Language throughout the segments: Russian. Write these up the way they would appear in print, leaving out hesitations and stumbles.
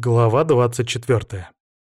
Глава 24.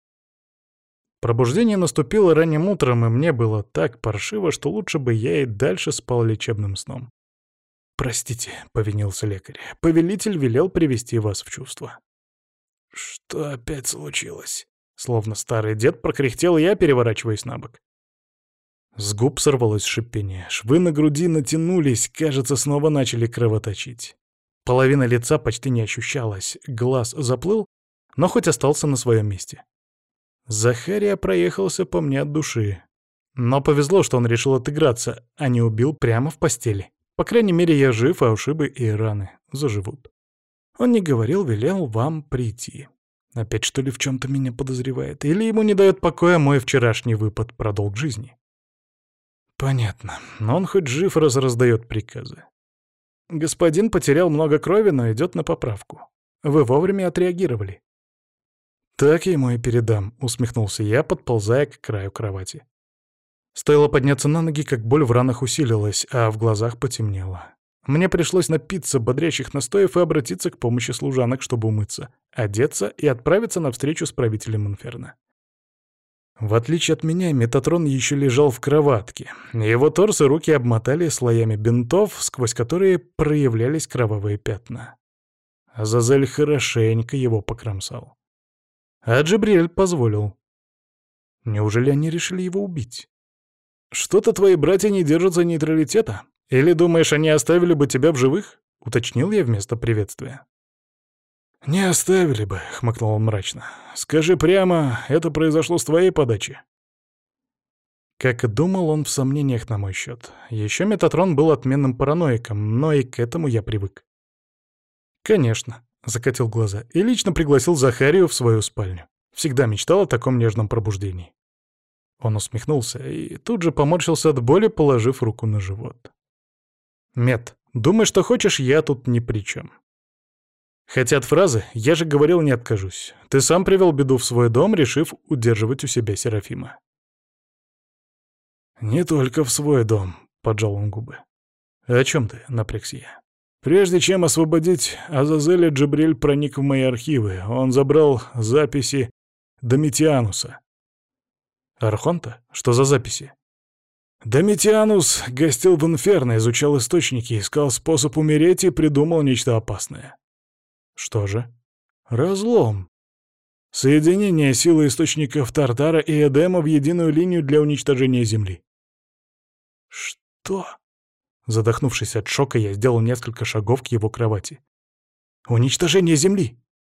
Пробуждение наступило ранним утром, и мне было так паршиво, что лучше бы я и дальше спал лечебным сном. «Простите», — повинился лекарь, — «повелитель велел привести вас в чувство». «Что опять случилось?» — словно старый дед прокряхтел я, переворачиваясь на бок. С губ сорвалось шипение, швы на груди натянулись, кажется, снова начали кровоточить. Половина лица почти не ощущалась, глаз заплыл, но хоть остался на своем месте. Захария проехался по мне от души. Но повезло, что он решил отыграться, а не убил прямо в постели. По крайней мере, я жив, а ушибы и раны заживут. Он не говорил, велел вам прийти. Опять, что ли, в чем-то меня подозревает? Или ему не дает покоя мой вчерашний выпад про долг жизни? Понятно. Но он хоть жив, раз раздает приказы. Господин потерял много крови, но идет на поправку. Вы вовремя отреагировали. «Так ему и передам», — усмехнулся я, подползая к краю кровати. Стоило подняться на ноги, как боль в ранах усилилась, а в глазах потемнело. Мне пришлось напиться бодрящих настоев и обратиться к помощи служанок, чтобы умыться, одеться и отправиться на встречу с правителем Инферно. В отличие от меня, Метатрон еще лежал в кроватке. Его торс и руки обмотали слоями бинтов, сквозь которые проявлялись кровавые пятна. Азазель хорошенько его покромсал. А Джабриэль позволил. Неужели они решили его убить? «Что-то твои братья не держатся нейтралитета? Или думаешь, они оставили бы тебя в живых?» — уточнил я вместо приветствия. «Не оставили бы», — хмыкнул он мрачно. «Скажи прямо, это произошло с твоей подачи?» Как и думал, он в сомнениях на мой счет. Еще Метатрон был отменным параноиком, но и к этому я привык. «Конечно», — закатил глаза, и лично пригласил Захарию в свою спальню. Всегда мечтал о таком нежном пробуждении. Он усмехнулся и тут же поморщился от боли, положив руку на живот. «Мет, думай, что хочешь, я тут ни при чем. Хотя от фразы «я же говорил, не откажусь». Ты сам привел беду в свой дом, решив удерживать у себя Серафима». «Не только в свой дом», — поджал он губы. «О чем ты?» — напрягся я. «Прежде чем освободить Азазеля, Джабриэль проник в мои архивы. Он забрал записи Домитиануса». «Архонта? Что за записи?» «Домитианус гостил в Инферно, изучал источники, искал способ умереть и придумал нечто опасное». «Что же?» «Разлом. Соединение силы источников Тартара и Эдема в единую линию для уничтожения Земли». «Что?» Задохнувшись от шока, я сделал несколько шагов к его кровати. «Уничтожение Земли!»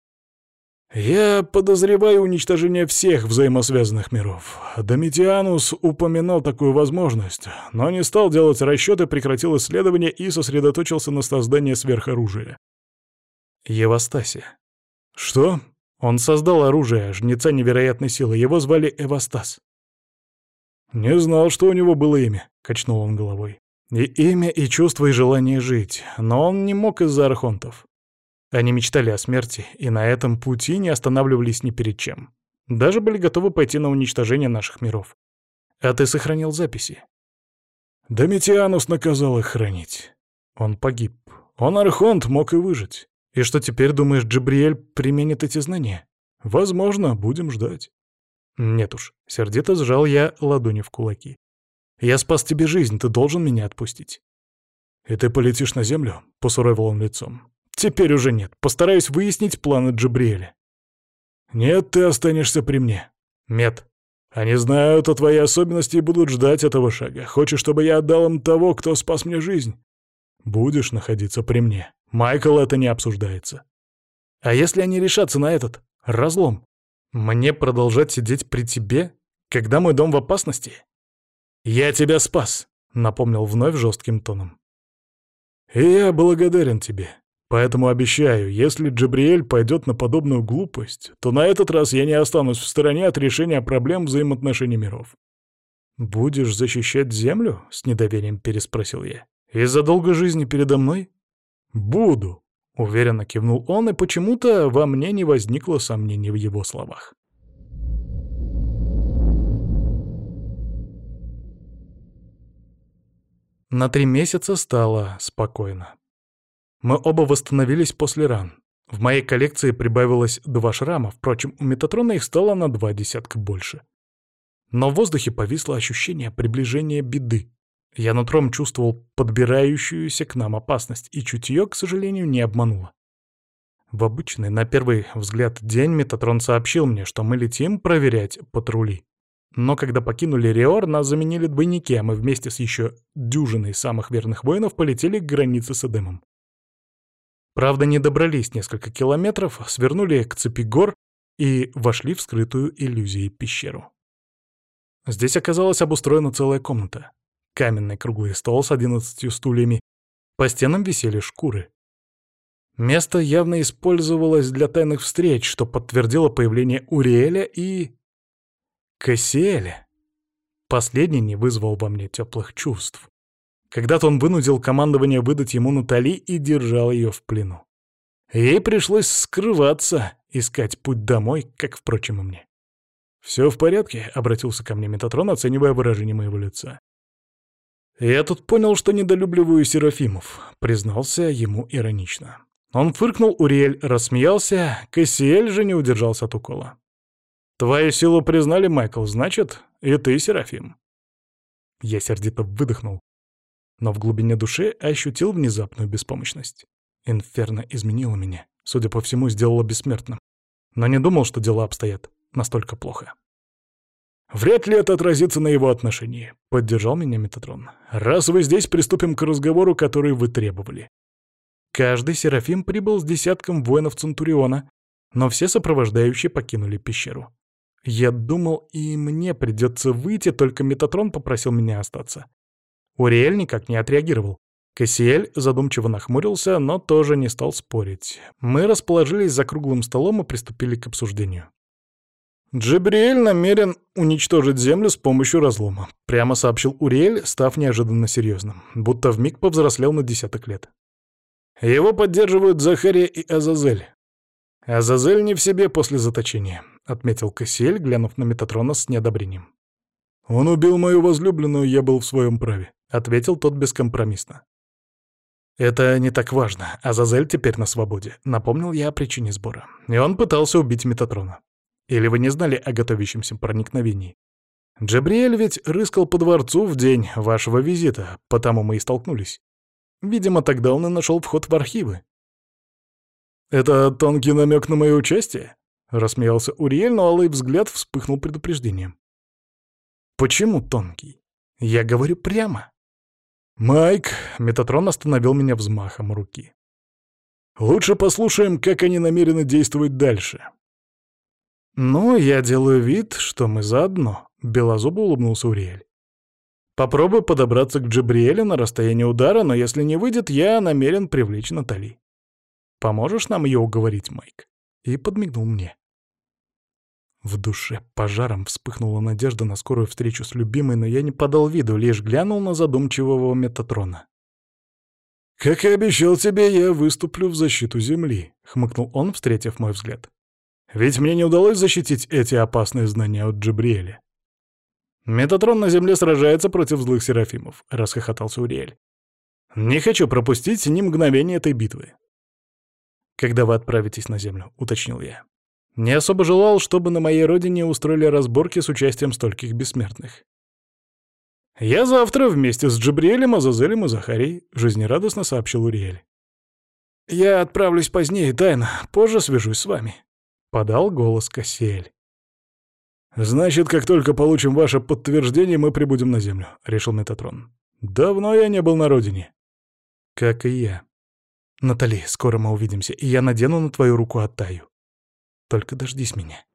«Я подозреваю уничтожение всех взаимосвязанных миров. Домитианус упоминал такую возможность, но не стал делать расчеты, прекратил исследования и сосредоточился на создании сверхоружия». «Евастасия». «Что?» «Он создал оружие, жнеца невероятной силы. Его звали Эвастас». «Не знал, что у него было имя», — качнул он головой. «И имя, и чувство, и желание жить. Но он не мог из-за архонтов. Они мечтали о смерти, и на этом пути не останавливались ни перед чем. Даже были готовы пойти на уничтожение наших миров. А ты сохранил записи». «Домитианус наказал их хранить. Он погиб. Он архонт, мог и выжить. И что теперь, думаешь, Джабриэль применит эти знания? Возможно, будем ждать». «Нет уж», — сердито сжал я ладони в кулаки. «Я спас тебе жизнь, ты должен меня отпустить». «И ты полетишь на землю?» — посуровил он лицом. «Теперь уже нет. Постараюсь выяснить планы Джабриэля». «Нет, ты останешься при мне». «Мет, они знают о твоей особенности и будут ждать этого шага. Хочешь, чтобы я отдал им того, кто спас мне жизнь? Будешь находиться при мне. Майкл, это не обсуждается». «А если они решатся на этот разлом? Мне продолжать сидеть при тебе, когда мой дом в опасности?» «Я тебя спас», — напомнил вновь жестким тоном. «И я благодарен тебе. Поэтому обещаю, если Джабриэль пойдет на подобную глупость, то на этот раз я не останусь в стороне от решения проблем взаимоотношений миров». «Будешь защищать Землю?» — с недоверием переспросил я. «Из-за долгой жизни передо мной?» «Буду», — уверенно кивнул он, и почему-то во мне не возникло сомнений в его словах. На 3 месяца стало спокойно. Мы оба восстановились после ран. В моей коллекции прибавилось 2 шрама, впрочем, у Метатрона их стало на 2 десятка больше. Но в воздухе повисло ощущение приближения беды. Я нутром чувствовал подбирающуюся к нам опасность, и чутье, к сожалению, не обмануло. В обычный, на первый взгляд, день Метатрон сообщил мне, что мы летим проверять патрули. Но когда покинули Риор, нас заменили двойники, а мы вместе с еще дюжиной самых верных воинов полетели к границе с Эдемом. Правда, не добрались несколько километров, свернули к цепи гор и вошли в скрытую иллюзией пещеру. Здесь оказалась обустроена целая комната. Каменный круглый стол с 11 стульями. По стенам висели шкуры. Место явно использовалось для тайных встреч, что подтвердило появление Уриэля и... Кассиэля. Последний не вызвал во мне теплых чувств. Когда-то он вынудил командование выдать ему Натали и держал ее в плену. Ей пришлось скрываться, искать путь домой, как, впрочем, и мне. «Все в порядке?» — обратился ко мне Метатрон, оценивая выражение моего лица. «Я тут понял, что недолюбливаю Серафимов», — признался ему иронично. Он фыркнул, Уриэль рассмеялся, Кассиэль же не удержался от укола. «Твою силу признали, Майкл, значит, и ты Серафим». Я сердито выдохнул, но в глубине души ощутил внезапную беспомощность. Инферно изменила меня, судя по всему, сделала бессмертным. Но не думал, что дела обстоят настолько плохо. «Вряд ли это отразится на его отношении», — поддержал меня Метатрон. «Раз вы здесь, приступим к разговору, который вы требовали». Каждый Серафим прибыл с десятком воинов Центуриона, но все сопровождающие покинули пещеру. Я думал, и мне придется выйти, только Метатрон попросил меня остаться. Уриэль никак не отреагировал. Кассиэль задумчиво нахмурился, но тоже не стал спорить. Мы расположились за круглым столом и приступили к обсуждению. «Джабриэль намерен уничтожить Землю с помощью разлома», — прямо сообщил Уриэль, став неожиданно серьезным, будто вмиг повзрослел на десяток лет. «Его поддерживают Захария и Азазель». «Азазель не в себе после заточения», — отметил Кассиэль, глянув на Метатрона с неодобрением. «Он убил мою возлюбленную, я был в своем праве», — ответил тот бескомпромиссно. «Это не так важно. Азазель теперь на свободе», — напомнил я о причине сбора. И он пытался убить Метатрона. Или вы не знали о готовящемся проникновении? Джабриэль ведь рыскал по дворцу в день вашего визита, потому мы и столкнулись. Видимо, тогда он и нашел вход в архивы. «Это тонкий намек на мое участие?» — рассмеялся Уриэль, но алый взгляд вспыхнул предупреждением. «Почему тонкий? Я говорю прямо». «Майк», — Метатрон остановил меня взмахом руки. «Лучше послушаем, как они намерены действовать дальше». «Ну, я делаю вид, что мы заодно», — белозубо улыбнулся Уриэль. «Попробую подобраться к Джабриэлю на расстоянии удара, но если не выйдет, я намерен привлечь Натали. Поможешь нам ее уговорить, Майк?» И подмигнул мне. В душе пожаром вспыхнула надежда на скорую встречу с любимой, но я не подал виду, лишь глянул на задумчивого Метатрона. «Как и обещал тебе, я выступлю в защиту Земли», — хмыкнул он, встретив мой взгляд. «Ведь мне не удалось защитить эти опасные знания от Джабриэля». «Метатрон на Земле сражается против злых Серафимов», — расхохотался Уриэль. «Не хочу пропустить ни мгновения этой битвы». «Когда вы отправитесь на Землю?» — уточнил я. Не особо желал, чтобы на моей родине устроили разборки с участием стольких бессмертных. «Я завтра вместе с Джабриэлем, Азазелем и Захарией», — жизнерадостно сообщил Уриэль. «Я отправлюсь позднее, тайно, позже свяжусь с вами», — подал голос Кассиэль. «Значит, как только получим ваше подтверждение, мы прибудем на Землю», — решил Метатрон. «Давно я не был на родине». «Как и я. Натали, скоро мы увидимся, и я надену на твою руку Аттаю. Только дождись меня».